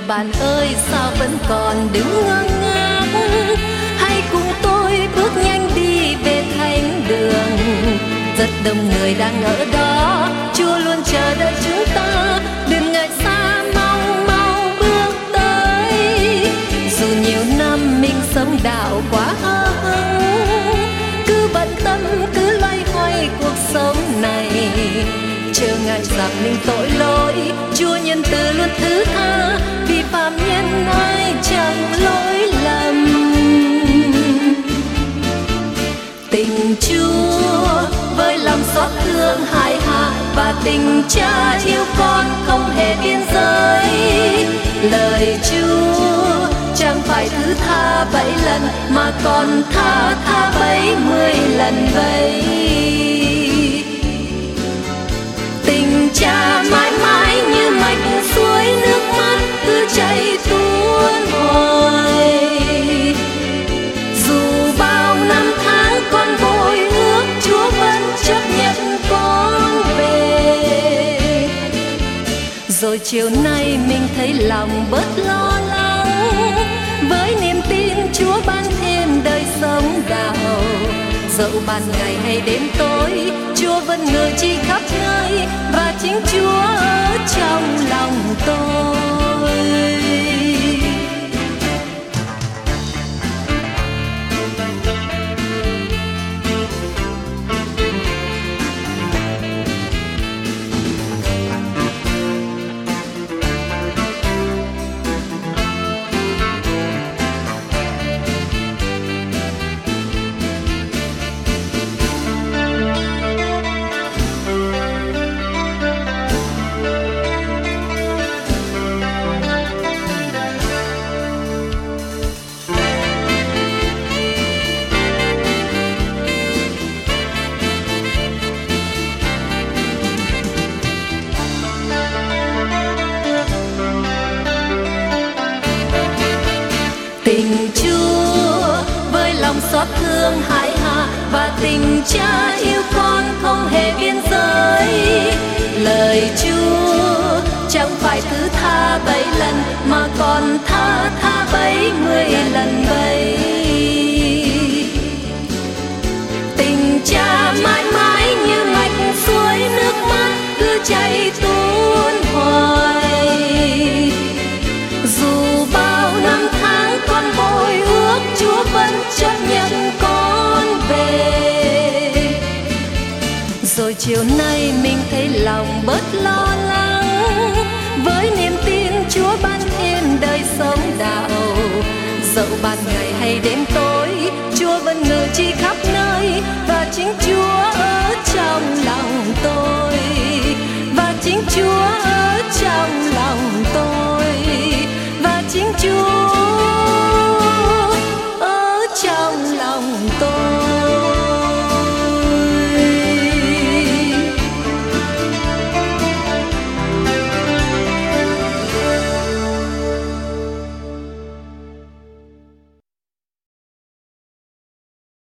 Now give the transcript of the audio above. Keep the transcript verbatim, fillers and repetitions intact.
bạn ơi sao vẫn còn đứng ngơ ngác, hãy cùng tôi bước nhanh đi về thánh đường. Rất đông người đang ở đó, Chúa luôn chờ đợi chúng ta, đừng ngại xa mau mau bước tới. Dù nhiều năm mình sống đạo quá hờ hững, cứ bận tâm cứ loay hoay cuộc sống này, chớ ngại rằng mình tội lỗi, Chúa nhân từ luôn thứ tha, vì phàm nhân ai chẳng lỗi lầm. Tình Chúa với lòng xót thương hại hạ, và tình Cha yêu con không hề biên giới. Lời Chúa chẳng phải thứ tha bảy lần, mà còn tha tha bảy mươi lần vậy. Tình Cha mãi mãi như mạch suối nước mắt cứ chảy tuôn hoài. Dù bao năm tháng con bội ước, Chúa vẫn chấp nhận con về. Rồi chiều nay mình thấy lòng bớt lo lắng, với niềm tin Chúa ban thêm đời sống đạo. Dẫu ban ngày hay đêm tối, Chúa vẫn ngự trị khắp nơi, và chính Chúa ở trong lòng tôi. Tình Chúa với lòng xót thương hại hạ, và tình Cha yêu con không hề biên giới. Lời Chúa chẳng phải thứ tha bảy lần, mà còn tha tha bảy mươi lần vậy. Tình Cha mãi mãi như mạch suối nước mắt cứ chảy tuôn hoài. Dù bao năm tháng con bội ước, Chúa vẫn chấp nhận con về. Rồi chiều nay mình thấy lòng bớt lo